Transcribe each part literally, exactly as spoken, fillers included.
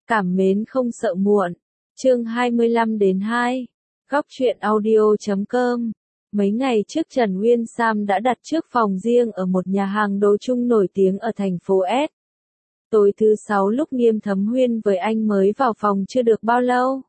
Cảm mến không sợ muộn. Chương hai mươi lăm đến hai. Góc truyện audio chấm com. Mấy ngày trước Trần Uyên Sam đã đặt trước phòng riêng ở một nhà hàng đồ chung nổi tiếng ở thành phố S. Tối thứ sáu lúc Nghiêm Thấm Huyên với anh mới vào phòng chưa được bao lâu.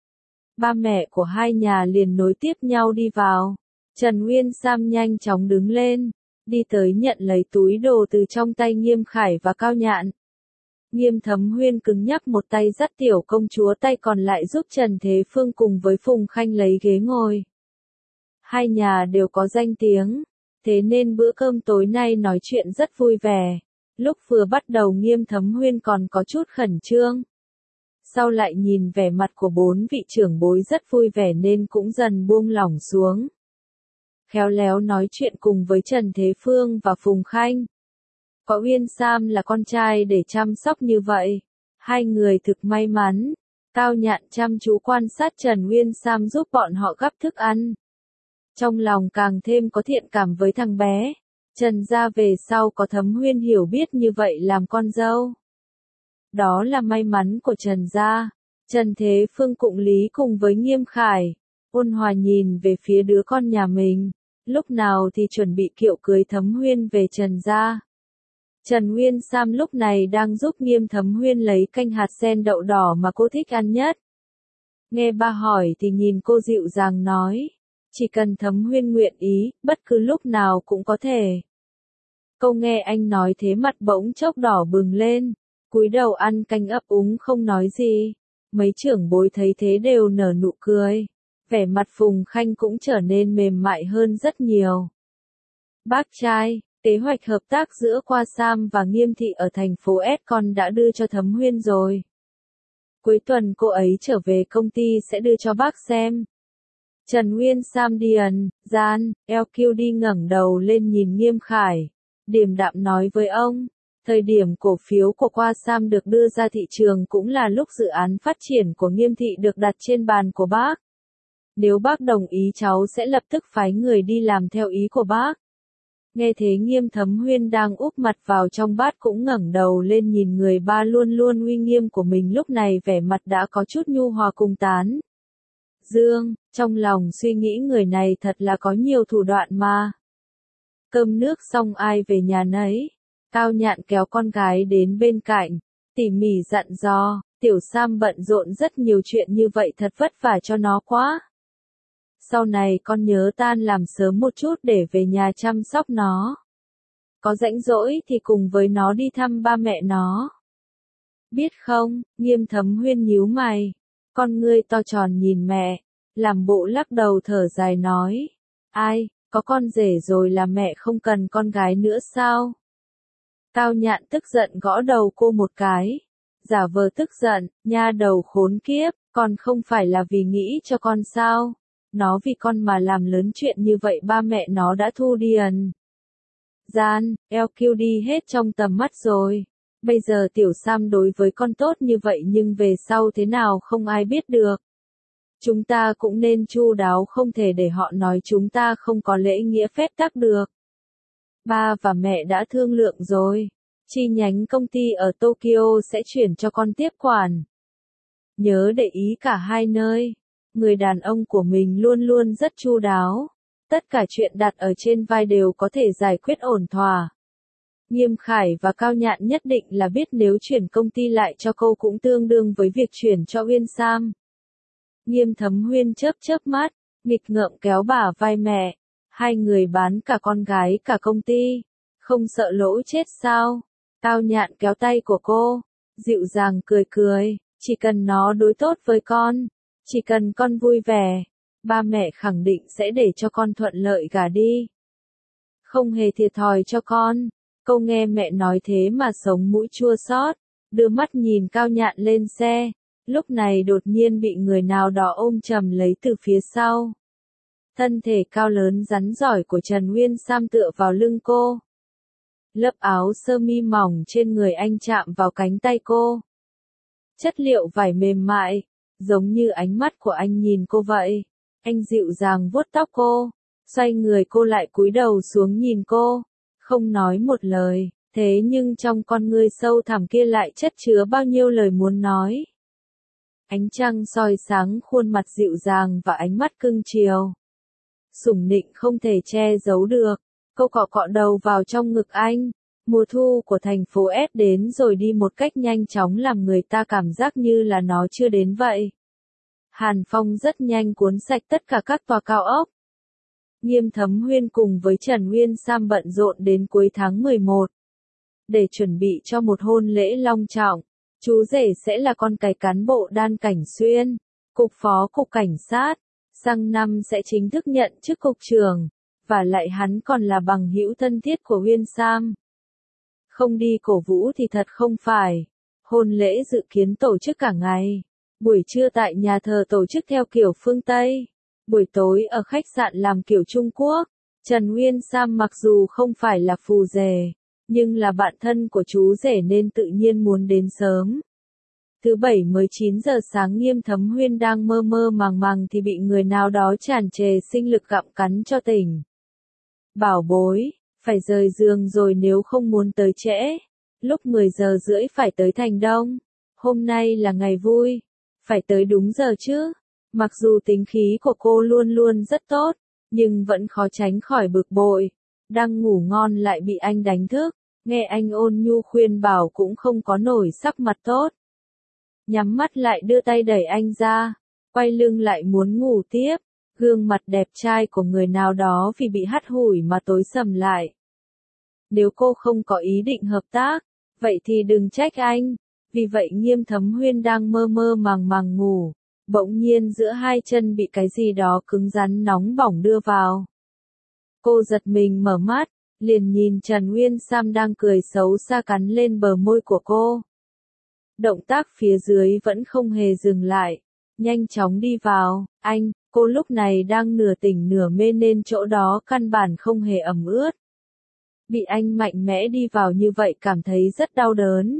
Ba mẹ của hai nhà liền nối tiếp nhau đi vào. Trần Uyên Sam nhanh chóng đứng lên, đi tới nhận lấy túi đồ từ trong tay Nghiêm Khải và Cao Nhạn. Nghiêm Thấm Huyên cứng nhắc một tay dắt tiểu công chúa, tay còn lại giúp Trần Thế Phương cùng với Phùng Khanh lấy ghế ngồi. Hai nhà đều có danh tiếng, thế nên bữa cơm tối nay nói chuyện rất vui vẻ. Lúc vừa bắt đầu Nghiêm Thấm Huyên còn có chút khẩn trương. Sau lại nhìn vẻ mặt của bốn vị trưởng bối rất vui vẻ nên cũng dần buông lỏng xuống. Khéo léo nói chuyện cùng với Trần Thế Phương và Phùng Khanh. Có Uyên Sam là con trai để chăm sóc như vậy. Hai người thực may mắn. Cao Nhạn chăm chú quan sát Trần Uyên Sam giúp bọn họ gắp thức ăn. Trong lòng càng thêm có thiện cảm với thằng bé. Trần gia về sau có Thấm Huyên hiểu biết như vậy làm con dâu. Đó là may mắn của Trần gia. Trần Thế Phương cụng lý cùng với Nghiêm Khải. Ôn hòa nhìn về phía đứa con nhà mình. Lúc nào thì chuẩn bị kiệu cưới Thấm Huyên về Trần gia. Trần Uyên Sam lúc này đang giúp Nghiêm Thấm Huyên lấy canh hạt sen đậu đỏ mà cô thích ăn nhất. Nghe ba hỏi thì nhìn cô dịu dàng nói. Chỉ cần Thấm Huyên nguyện ý, bất cứ lúc nào cũng có thể. Câu nghe anh nói thế mặt bỗng chốc đỏ bừng lên. Cúi đầu ăn canh ấp úng không nói gì. Mấy trưởng bối thấy thế đều nở nụ cười. Vẻ mặt Phùng Khanh cũng trở nên mềm mại hơn rất nhiều. Bác trai, kế hoạch hợp tác giữa Qua Sam và Nghiêm Thị ở thành phố S con đã đưa cho Thấm Huyên rồi. Cuối tuần cô ấy trở về công ty sẽ đưa cho bác xem. Trần Uyên Sam điền, gian, eo kiu đi ngẩng đầu lên nhìn Nghiêm Khải. Điềm đạm nói với ông, thời điểm cổ phiếu của Qua Sam được đưa ra thị trường cũng là lúc dự án phát triển của Nghiêm Thị được đặt trên bàn của bác. Nếu bác đồng ý cháu sẽ lập tức phái người đi làm theo ý của bác. Nghe thế Nghiêm Thấm Huyên đang úp mặt vào trong bát cũng ngẩng đầu lên nhìn người ba luôn luôn uy nghiêm của mình, lúc này vẻ mặt đã có chút nhu hòa cùng tán. Dương, trong lòng suy nghĩ người này thật là có nhiều thủ đoạn mà. Cơm nước xong ai về nhà nấy. Cao Nhạn kéo con gái đến bên cạnh, tỉ mỉ dặn dò, Tiểu Sam bận rộn rất nhiều chuyện như vậy thật vất vả cho nó quá. Sau này con nhớ tan làm sớm một chút để về nhà chăm sóc nó. Có rảnh rỗi thì cùng với nó đi thăm ba mẹ nó. Biết không, Nghiêm Thấm Huyên nhíu mày. Con ngươi to tròn nhìn mẹ, làm bộ lắc đầu thở dài nói. Ai, có con rể rồi là mẹ không cần con gái nữa sao? Cao Nhạn tức giận gõ đầu cô một cái. Giả vờ tức giận, nha đầu khốn kiếp, con không phải là vì nghĩ cho con sao? Nó vì con mà làm lớn chuyện như vậy ba mẹ nó đã thu điền. Gian, eo kiu đi hết trong tầm mắt rồi. Bây giờ Tiểu Sam đối với con tốt như vậy nhưng về sau thế nào không ai biết được. Chúng ta cũng nên chu đáo, không thể để họ nói chúng ta không có lễ nghĩa phép tắc được. Ba và mẹ đã thương lượng rồi. Chi nhánh công ty ở Tokyo sẽ chuyển cho con tiếp quản. Nhớ để ý cả hai nơi. Người đàn ông của mình luôn luôn rất chu đáo. Tất cả chuyện đặt ở trên vai đều có thể giải quyết ổn thỏa. Nghiêm Khải và Cao Nhạn nhất định là biết nếu chuyển công ty lại cho cô cũng tương đương với việc chuyển cho Uyên Sam. Nghiêm Thấm Huyên chớp chớp mắt, nghịch ngợm kéo bả vai mẹ. Hai người bán cả con gái cả công ty. Không sợ lỗ chết sao? Cao Nhạn kéo tay của cô, dịu dàng cười cười. Chỉ cần nó đối tốt với con. Chỉ cần con vui vẻ, ba mẹ khẳng định sẽ để cho con thuận lợi gả đi. Không hề thiệt thòi cho con. Câu nghe mẹ nói thế mà sống mũi chua xót, đưa mắt nhìn Cao Nhạn lên xe. Lúc này đột nhiên bị người nào đó ôm chầm lấy từ phía sau. Thân thể cao lớn rắn giỏi của Trần Uyên Sam tựa vào lưng cô. Lớp áo sơ mi mỏng trên người anh chạm vào cánh tay cô. Chất liệu vải mềm mại. Giống như ánh mắt của anh nhìn cô vậy. Anh dịu dàng vuốt tóc cô, xoay người cô lại cúi đầu xuống nhìn cô, không nói một lời, thế nhưng trong con ngươi sâu thẳm kia lại chất chứa bao nhiêu lời muốn nói. Ánh trăng soi sáng khuôn mặt dịu dàng và ánh mắt cưng chiều. Sủng nịnh không thể che giấu được. Cô cọ cọ đầu vào trong ngực anh. Mùa thu của thành phố S đến rồi đi một cách nhanh chóng làm người ta cảm giác như là nó chưa đến vậy. Hàn phong rất nhanh cuốn sạch tất cả các tòa cao ốc. Nghiêm Thấm Huyên cùng với Trần Uyên Sam bận rộn đến cuối tháng mười một. Để chuẩn bị cho một hôn lễ long trọng, chú rể sẽ là con cái cán bộ Đan Cảnh Xuyên, cục phó cục cảnh sát, sang năm sẽ chính thức nhận chức cục trưởng, và lại hắn còn là bằng hữu thân thiết của Uyên Sam. Không đi cổ vũ thì thật không phải. Hôn lễ dự kiến tổ chức cả ngày. Buổi trưa tại nhà thờ tổ chức theo kiểu phương Tây. Buổi tối ở khách sạn làm kiểu Trung Quốc. Trần Uyên Sam mặc dù không phải là phù rể, nhưng là bạn thân của chú rể nên tự nhiên muốn đến sớm. Thứ bảy mới chín giờ sáng Nghiêm Thấm Huyên đang mơ mơ màng màng thì bị người nào đó tràn trề sinh lực gặm cắn cho tỉnh. Bảo bối, phải rời giường rồi nếu không muốn tới trễ. Lúc mười giờ rưỡi phải tới Thành Đông. Hôm nay là ngày vui. Phải tới đúng giờ chứ. Mặc dù tính khí của cô luôn luôn rất tốt, nhưng vẫn khó tránh khỏi bực bội. Đang ngủ ngon lại bị anh đánh thức. Nghe anh ôn nhu khuyên bảo cũng không có nổi sắc mặt tốt. Nhắm mắt lại đưa tay đẩy anh ra. Quay lưng lại muốn ngủ tiếp. Gương mặt đẹp trai của người nào đó vì bị hắt hủi mà tối sầm lại. Nếu cô không có ý định hợp tác, vậy thì đừng trách anh. Vì vậy Nghiêm Thấm Huyên đang mơ mơ màng màng ngủ. Bỗng nhiên giữa hai chân bị cái gì đó cứng rắn nóng bỏng đưa vào. Cô giật mình mở mắt, liền nhìn Trần Uyên Sam đang cười xấu xa cắn lên bờ môi của cô. Động tác phía dưới vẫn không hề dừng lại. Nhanh chóng đi vào, anh, cô lúc này đang nửa tỉnh nửa mê nên chỗ đó căn bản không hề ẩm ướt. Bị anh mạnh mẽ đi vào như vậy cảm thấy rất đau đớn.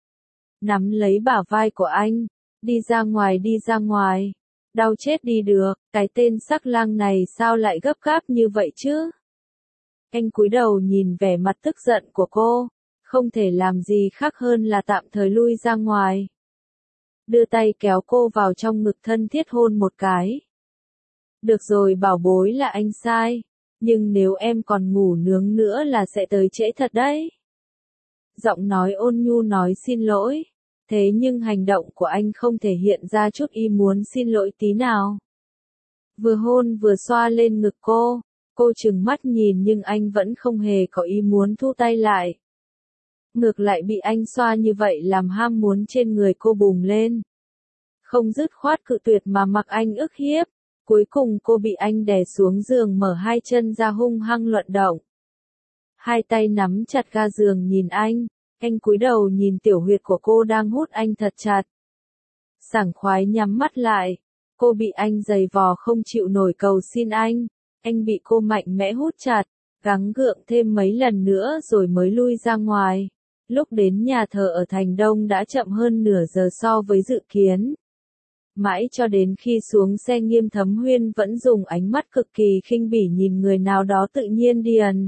Nắm lấy bả vai của anh, đi ra ngoài đi ra ngoài. Đau chết đi được, cái tên sắc lang này sao lại gấp gáp như vậy chứ? Anh cúi đầu nhìn vẻ mặt tức giận của cô, không thể làm gì khác hơn là tạm thời lui ra ngoài. Đưa tay kéo cô vào trong ngực thân thiết hôn một cái. Được rồi bảo bối là anh sai, nhưng nếu em còn ngủ nướng nữa là sẽ tới trễ thật đấy. Giọng nói ôn nhu nói xin lỗi, thế nhưng hành động của anh không thể hiện ra chút ý muốn xin lỗi tí nào. Vừa hôn vừa xoa lên ngực cô, cô trừng mắt nhìn nhưng anh vẫn không hề có ý muốn thu tay lại. Ngược lại bị anh xoa như vậy làm ham muốn trên người cô bùng lên. Không dứt khoát cự tuyệt mà mặc anh ức hiếp. Cuối cùng cô bị anh đè xuống giường mở hai chân ra hung hăng luận động. Hai tay nắm chặt ga giường nhìn anh. Anh cúi đầu nhìn tiểu huyệt của cô đang hút anh thật chặt. Sảng khoái nhắm mắt lại. Cô bị anh giày vò không chịu nổi cầu xin anh. Anh bị cô mạnh mẽ hút chặt. Gắng gượng thêm mấy lần nữa rồi mới lui ra ngoài. Lúc đến nhà thờ ở Thành Đông đã chậm hơn nửa giờ so với dự kiến. Mãi cho đến khi xuống xe Nghiêm Thấm Huyên vẫn dùng ánh mắt cực kỳ khinh bỉ nhìn người nào đó tự nhiên điền.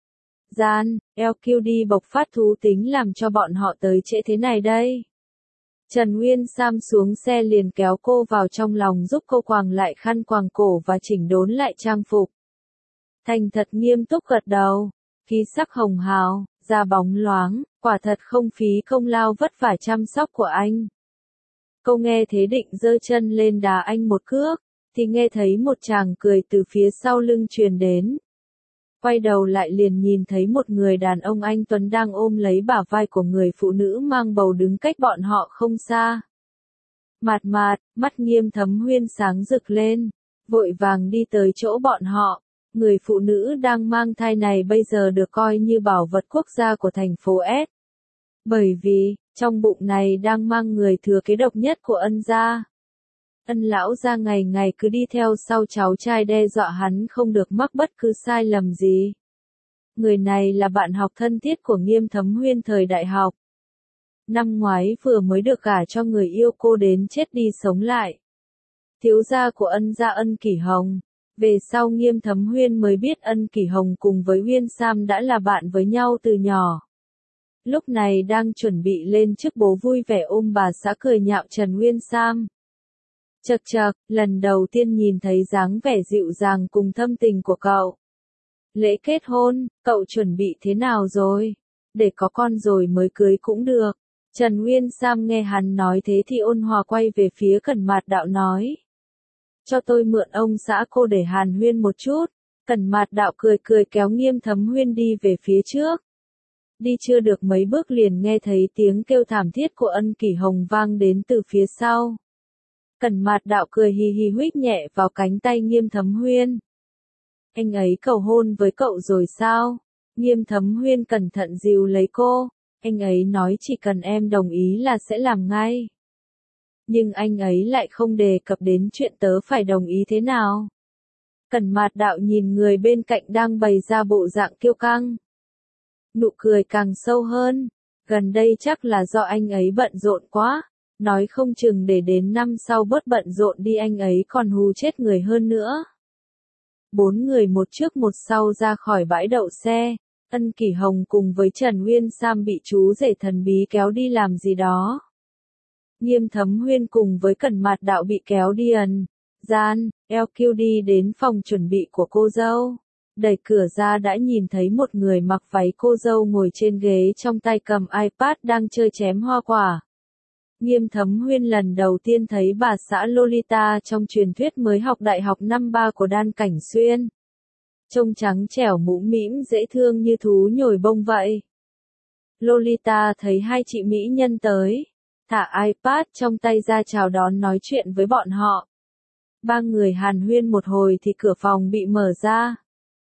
Gian, lờ quy đê bộc phát thú tính làm cho bọn họ tới trễ thế này đây. Trần Uyên Sam xuống xe liền kéo cô vào trong lòng giúp cô quàng lại khăn quàng cổ và chỉnh đốn lại trang phục. Thành thật nghiêm túc gật đầu, khí sắc hồng hào, da bóng loáng, quả thật không phí công lao vất vả chăm sóc của anh. Cô nghe thế định giơ chân lên đá anh một cước, thì nghe thấy một chàng cười từ phía sau lưng truyền đến. Quay đầu lại liền nhìn thấy một người đàn ông anh tuấn đang ôm lấy bả vai của người phụ nữ mang bầu đứng cách bọn họ không xa. Mạt mạt, mắt Nghiêm Thấm Huyên sáng rực lên, vội vàng đi tới chỗ bọn họ. Người phụ nữ đang mang thai này bây giờ được coi như bảo vật quốc gia của thành phố S. Bởi vì, trong bụng này đang mang người thừa kế độc nhất của Ân gia. Ân lão gia ngày ngày cứ đi theo sau cháu trai đe dọa hắn không được mắc bất cứ sai lầm gì. Người này là bạn học thân thiết của Nghiêm Thấm Huyên thời đại học. Năm ngoái vừa mới được gả cho người yêu cô đến chết đi sống lại. Thiếu gia của Ân gia Ân Kỷ Hồng. Về sau Nghiêm Thấm Huyên mới biết Ân Kỷ Hồng cùng với Uyên Sam đã là bạn với nhau từ nhỏ. Lúc này đang chuẩn bị lên chức bố vui vẻ ôm bà xã cười nhạo Trần Uyên Sam. Chậc chậc, lần đầu tiên nhìn thấy dáng vẻ dịu dàng cùng thâm tình của cậu. Lễ kết hôn, cậu chuẩn bị thế nào rồi? Để có con rồi mới cưới cũng được. Trần Nguyên Sam nghe hắn nói thế thì ôn hòa quay về phía Cẩn Mạt Đạo nói. Cho tôi mượn ông xã cô để hàn huyên một chút. Cẩn Mạt Đạo cười cười kéo Nghiêm Thấm Huyên đi về phía trước. Đi chưa được mấy bước liền nghe thấy tiếng kêu thảm thiết của Ân Kỷ Hồng vang đến từ phía sau. Cẩn Mạt Đạo cười hì hì huých nhẹ vào cánh tay Nghiêm Thấm Huyên. Anh ấy cầu hôn với cậu rồi sao? Nghiêm Thấm Huyên cẩn thận dìu lấy cô. Anh ấy nói chỉ cần em đồng ý là sẽ làm ngay. Nhưng anh ấy lại không đề cập đến chuyện tớ phải đồng ý thế nào. Cẩn Mạt Đạo nhìn người bên cạnh đang bày ra bộ dạng kiêu căng. Nụ cười càng sâu hơn. Gần đây chắc là do anh ấy bận rộn quá. Nói không chừng để đến năm sau bớt bận rộn đi anh ấy còn hù chết người hơn nữa. Bốn người một trước một sau ra khỏi bãi đậu xe. Ân Kỷ Hồng cùng với Trần Nguyên Sam bị chú rể thần bí kéo đi làm gì đó. Nghiêm Thấm Huyên cùng với Cẩn Mạt Đạo bị kéo đi ẩn gian, lờ quy đi đến phòng chuẩn bị của cô dâu. Đẩy cửa ra đã nhìn thấy một người mặc váy cô dâu ngồi trên ghế trong tay cầm iPad đang chơi chém hoa quả. Nghiêm Thấm Huyên lần đầu tiên thấy bà xã Lolita trong truyền thuyết mới học đại học năm ba của Đan Cảnh Xuyên. Trông trắng trẻo mũm mĩm dễ thương như thú nhồi bông vậy. Lolita thấy hai chị mỹ nhân tới, thả iPad trong tay ra chào đón nói chuyện với bọn họ. Ba người hàn huyên một hồi thì cửa phòng bị mở ra.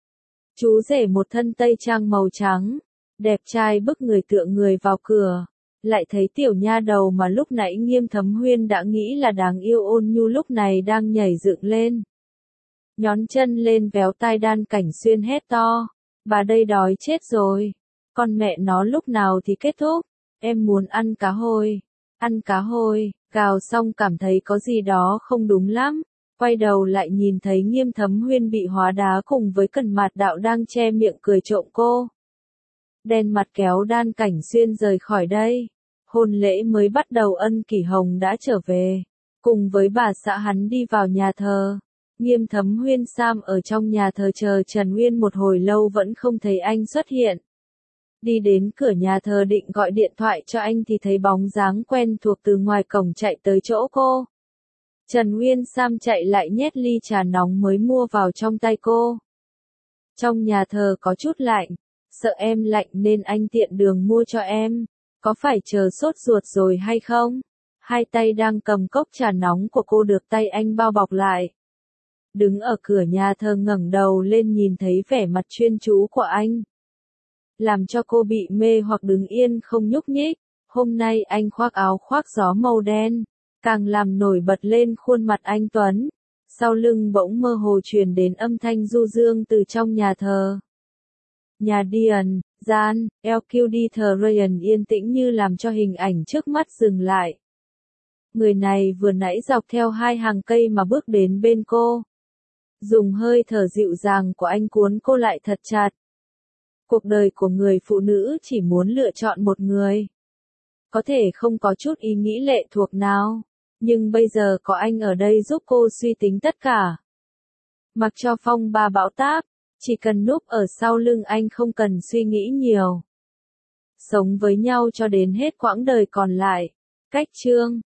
Chú rể một thân tây trang màu trắng, đẹp trai bức người tựa người vào cửa. Lại thấy tiểu nha đầu mà lúc nãy Nghiêm Thấm Huyên đã nghĩ là đáng yêu ôn nhu lúc này đang nhảy dựng lên. Nhón chân lên véo tai Đan Cảnh Xuyên hét to. Bà đây đói chết rồi. Con mẹ nó lúc nào thì kết thúc. Em muốn ăn cá hồi. Ăn cá hồi. Gào xong cảm thấy có gì đó không đúng lắm. Quay đầu lại nhìn thấy Nghiêm Thấm Huyên bị hóa đá cùng với Cẩn Mạt Đạo đang che miệng cười trộm cô. Đen mặt kéo Đan Cảnh Xuyên rời khỏi đây. Hôn lễ mới bắt đầu Ân Kỷ Hồng đã trở về. Cùng với bà xã hắn đi vào nhà thờ. Nghiêm Thấm Huyên Sam ở trong nhà thờ chờ Trần Nguyên một hồi lâu vẫn không thấy anh xuất hiện. Đi đến cửa nhà thờ định gọi điện thoại cho anh thì thấy bóng dáng quen thuộc từ ngoài cổng chạy tới chỗ cô. Trần Nguyên Sam chạy lại nhét ly trà nóng mới mua vào trong tay cô. Trong nhà thờ có chút lạnh, sợ em lạnh nên anh tiện đường mua cho em. Có phải chờ sốt ruột rồi hay không? Hai tay đang cầm cốc trà nóng của cô được tay anh bao bọc lại. Đứng ở cửa nhà thờ ngẩng đầu lên nhìn thấy vẻ mặt chuyên chú của anh. Làm cho cô bị mê hoặc đứng yên không nhúc nhích. Hôm nay anh khoác áo khoác gió màu đen, càng làm nổi bật lên khuôn mặt anh tuấn. Sau lưng bỗng mơ hồ truyền đến âm thanh du dương từ trong nhà thờ. Nhà Dian, gian, lờ quy đi thờ Ryan yên tĩnh như làm cho hình ảnh trước mắt dừng lại. Người này vừa nãy dọc theo hai hàng cây mà bước đến bên cô. Dùng hơi thở dịu dàng của anh cuốn cô lại thật chặt. Cuộc đời của người phụ nữ chỉ muốn lựa chọn một người. Có thể không có chút ý nghĩ lệ thuộc nào, nhưng bây giờ có anh ở đây giúp cô suy tính tất cả. Mặc cho phong ba bão táp, chỉ cần núp ở sau lưng anh không cần suy nghĩ nhiều. Sống với nhau cho đến hết quãng đời còn lại. Cách chương